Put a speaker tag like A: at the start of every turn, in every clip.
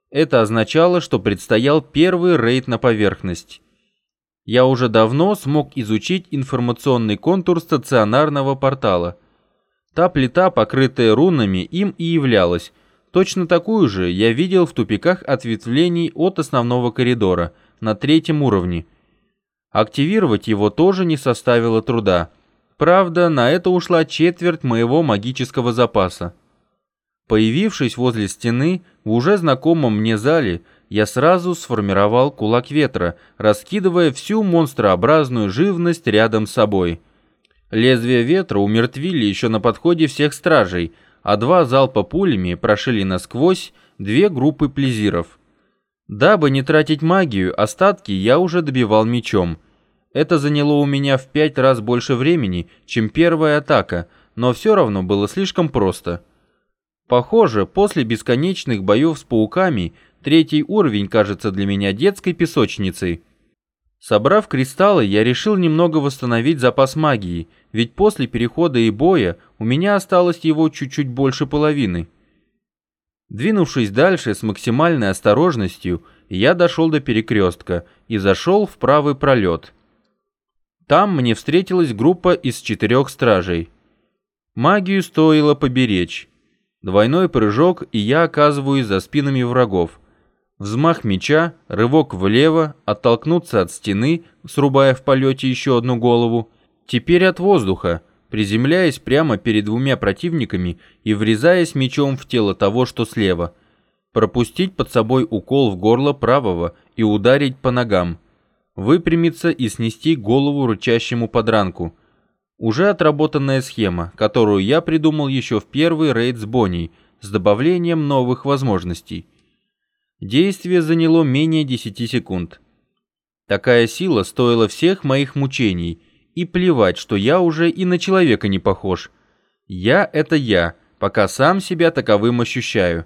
A: Это означало, что предстоял первый рейд на поверхность. Я уже давно смог изучить информационный контур стационарного портала. Та плита, покрытая рунами, им и являлась. Точно такую же я видел в тупиках ответвлений от основного коридора на 3-м уровне. Активировать его тоже не составило труда. Правда, на это ушла четверть моего магического запаса. Появившись возле стены, в уже знакомом мне зале, я сразу сформировал кулак ветра, раскидывая всю монстрообразную живность рядом с собой. Лезвия ветра умертвили еще на подходе всех стражей, а 2 залпа пулями прошили насквозь 2 группы плезиров. Дабы не тратить магию, остатки я уже добивал мечом. Это заняло у меня в 5 раз больше времени, чем первая атака, но все равно было слишком просто. Похоже, после бесконечных боев с пауками 3-й уровень кажется для меня детской песочницей. Собрав кристаллы, я решил немного восстановить запас магии, ведь после перехода и боя у меня осталось его чуть-чуть больше половины. Двинувшись дальше с максимальной осторожностью, я дошел до перекрестка и зашел в правый пролет. Там мне встретилась группа из 4 стражей. Магию стоило поберечь. Двойной прыжок, и я оказываюсь за спинами врагов. Взмах меча, рывок влево, оттолкнуться от стены, срубая в полете еще одну голову. Теперь от воздуха, приземляясь прямо перед 2 противниками и врезаясь мечом в тело того, что слева. Пропустить под собой укол в горло правого и ударить по ногам. Выпрямиться и снести голову рычащему подранку. Уже отработанная схема, которую я придумал еще в первый рейд с Бонней, с добавлением новых возможностей. Действие заняло менее 10 секунд. Такая сила стоила всех моих мучений, и плевать, что я уже и на человека не похож. Я — это я, пока сам себя таковым ощущаю.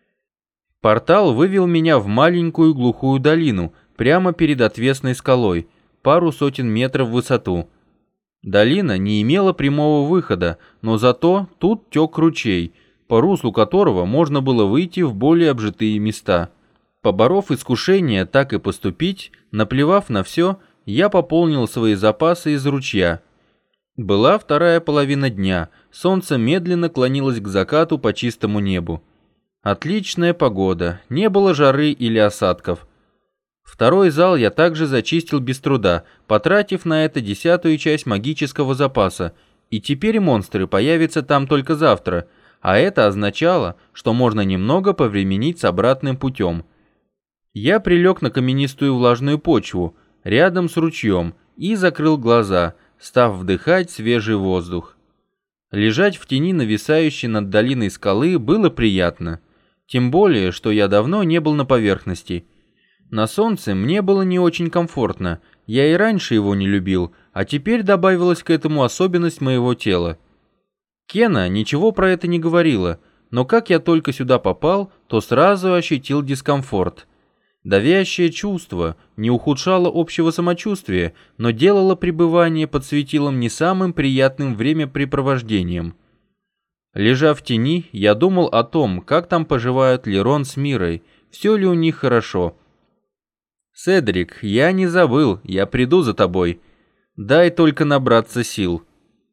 A: Портал вывел меня в маленькую глухую долину, прямо перед отвесной скалой, пару сотен метров в высоту. Долина не имела прямого выхода, но зато тут тек ручей, по руслу которого можно было выйти в более обжитые места. Поборов искушение так и поступить, наплевав на все, я пополнил свои запасы из ручья. Была вторая половина дня, солнце медленно клонилось к закату по чистому небу. Отличная погода, не было жары или осадков. Второй зал я также зачистил без труда, потратив на это 10-ю часть магического запаса, и теперь монстры появятся там только завтра, а это означало, что можно немного повременить с обратным путем. Я прилег на каменистую влажную почву, рядом с ручьем, и закрыл глаза, став вдыхать свежий воздух. Лежать в тени нависающей над долиной скалы было приятно, тем более, что я давно не был на поверхности. На солнце мне было не очень комфортно, я и раньше его не любил, а теперь добавилась к этому особенность моего тела. Кена ничего про это не говорила, но как я только сюда попал, то сразу ощутил дискомфорт. Давящее чувство не ухудшало общего самочувствия, но делало пребывание под светилом не самым приятным времяпрепровождением. Лежа в тени, я думал о том, как там поживают Лерон с Мирой, все ли у них хорошо. «Седрик, я не забыл, я приду за тобой. Дай только набраться сил».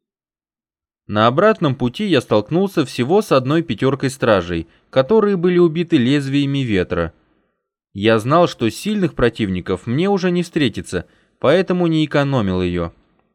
A: На обратном пути я столкнулся всего с 1 5 стражей, которые были убиты лезвиями ветра. Я знал, что сильных противников мне уже не встретится, поэтому не экономил ее.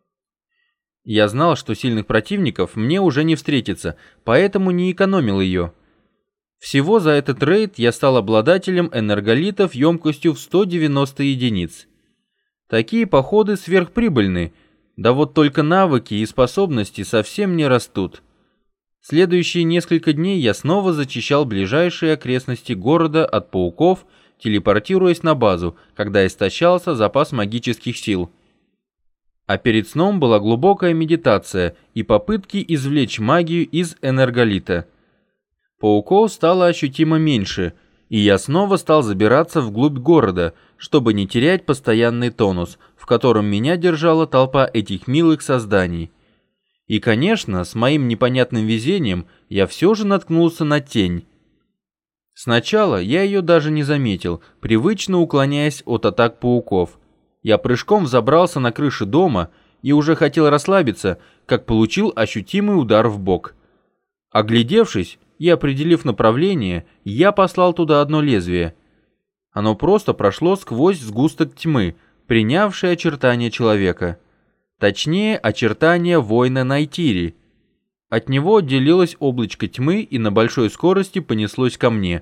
A: Всего за этот рейд я стал обладателем энерголитов емкостью в 190 единиц. Такие походы сверхприбыльны, да вот только навыки и способности совсем не растут. Следующие несколько дней я снова зачищал ближайшие окрестности города от пауков, телепортируясь на базу, когда истощался запас магических сил. А перед сном была глубокая медитация и попытки извлечь магию из энерголита. Пауков стало ощутимо меньше, и я снова стал забираться вглубь города, чтобы не терять постоянный тонус, в котором меня держала толпа этих милых созданий. И, конечно, с моим непонятным везением я все же наткнулся на тень. Сначала я ее даже не заметил, привычно уклоняясь от атак пауков. Я прыжком взобрался на крышу дома и уже хотел расслабиться, как получил ощутимый удар в бок. Оглядевшись и определив направление, я послал туда одно лезвие. Оно просто прошло сквозь сгусток тьмы, принявший очертания человека. Точнее, очертания воина Найтири. От него отделилось облачко тьмы и на большой скорости понеслось ко мне.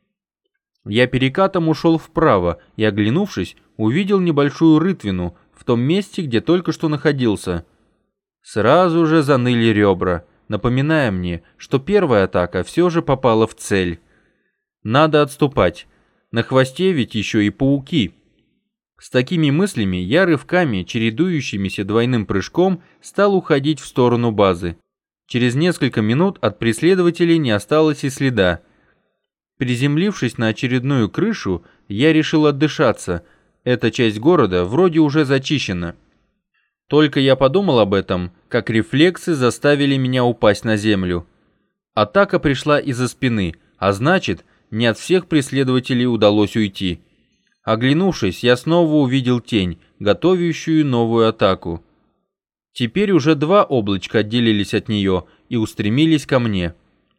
A: Я перекатом ушел вправо и, оглянувшись, увидел небольшую рытвину в том месте, где только что находился. Сразу же заныли ребра, напоминая мне, что первая атака все же попала в цель. Надо отступать. На хвосте ведь еще и пауки. С такими мыслями я рывками, чередующимися двойным прыжком, стал уходить в сторону базы. Через несколько минут от преследователей не осталось и следа. Приземлившись на очередную крышу, я решил отдышаться. Эта часть города вроде уже зачищена. Только я подумал об этом, как рефлексы заставили меня упасть на землю. Атака пришла из-за спины, а значит, не от всех преследователей удалось уйти. Оглянувшись, я снова увидел тень, готовящую новую атаку. Теперь уже два облачка отделились от нее и устремились ко мне.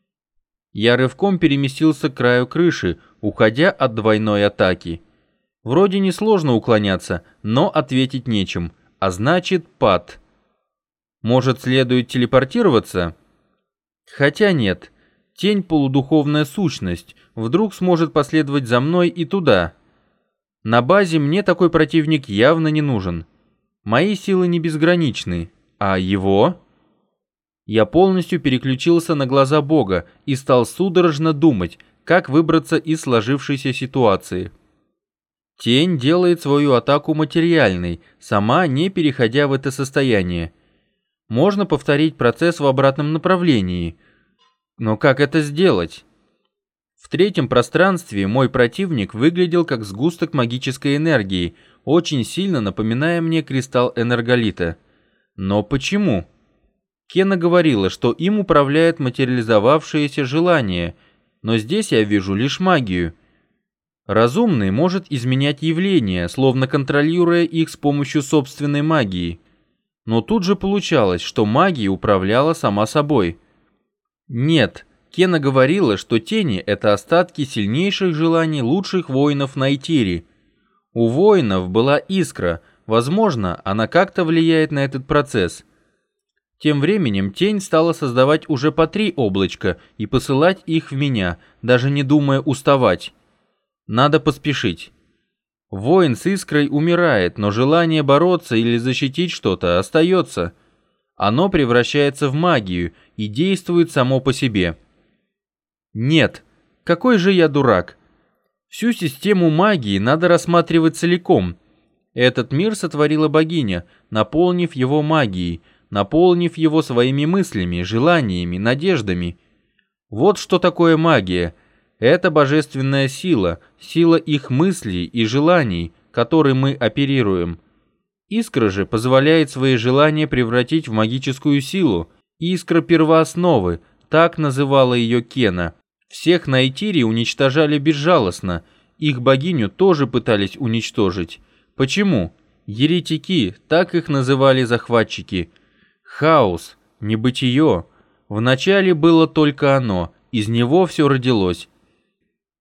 A: Я рывком переместился к краю крыши, уходя от двойной атаки. Вроде несложно уклоняться, но ответить нечем, а значит пад. Может, следует телепортироваться? Хотя нет, тень — полудуховная сущность, вдруг сможет последовать за мной и туда. На базе мне такой противник явно не нужен. Мои силы не безграничны, а его? Я полностью переключился на глаза Бога и стал судорожно думать, как выбраться из сложившейся ситуации. Тень делает свою атаку материальной, сама не переходя в это состояние. Можно повторить процесс в обратном направлении. Но как это сделать? В третьем пространстве мой противник выглядел как сгусток магической энергии, очень сильно напоминая мне кристалл энерголита. Но почему? Кена говорила, что им управляет материализовавшееся желание, но здесь я вижу лишь магию. Разумный может изменять явления, словно контролируя их с помощью собственной магии. Но тут же получалось, что магия управляла сама собой. Нет, Кена говорила, что тени — это остатки сильнейших желаний лучших воинов Найтири. У воинов была искра, возможно, она как-то влияет на этот процесс. Тем временем тень стала создавать уже по 3 облачка и посылать их в меня, даже не думая уставать. Надо поспешить. Воин с искрой умирает, но желание бороться или защитить что-то остается. Оно превращается в магию и действует само по себе. Нет, какой же я дурак. Всю систему магии надо рассматривать целиком. Этот мир сотворила богиня, наполнив его магией, наполнив его своими мыслями, желаниями, надеждами. Вот что такое магия. Это божественная сила, сила их мыслей и желаний, которой мы оперируем. Искра же позволяет свои желания превратить в магическую силу. Искра первоосновы, так называла ее Кена. Всех Найтири уничтожали безжалостно, их богиню тоже пытались уничтожить. Почему? Еретики, так их называли захватчики. Хаос, небытие. Вначале было только оно, из него все родилось.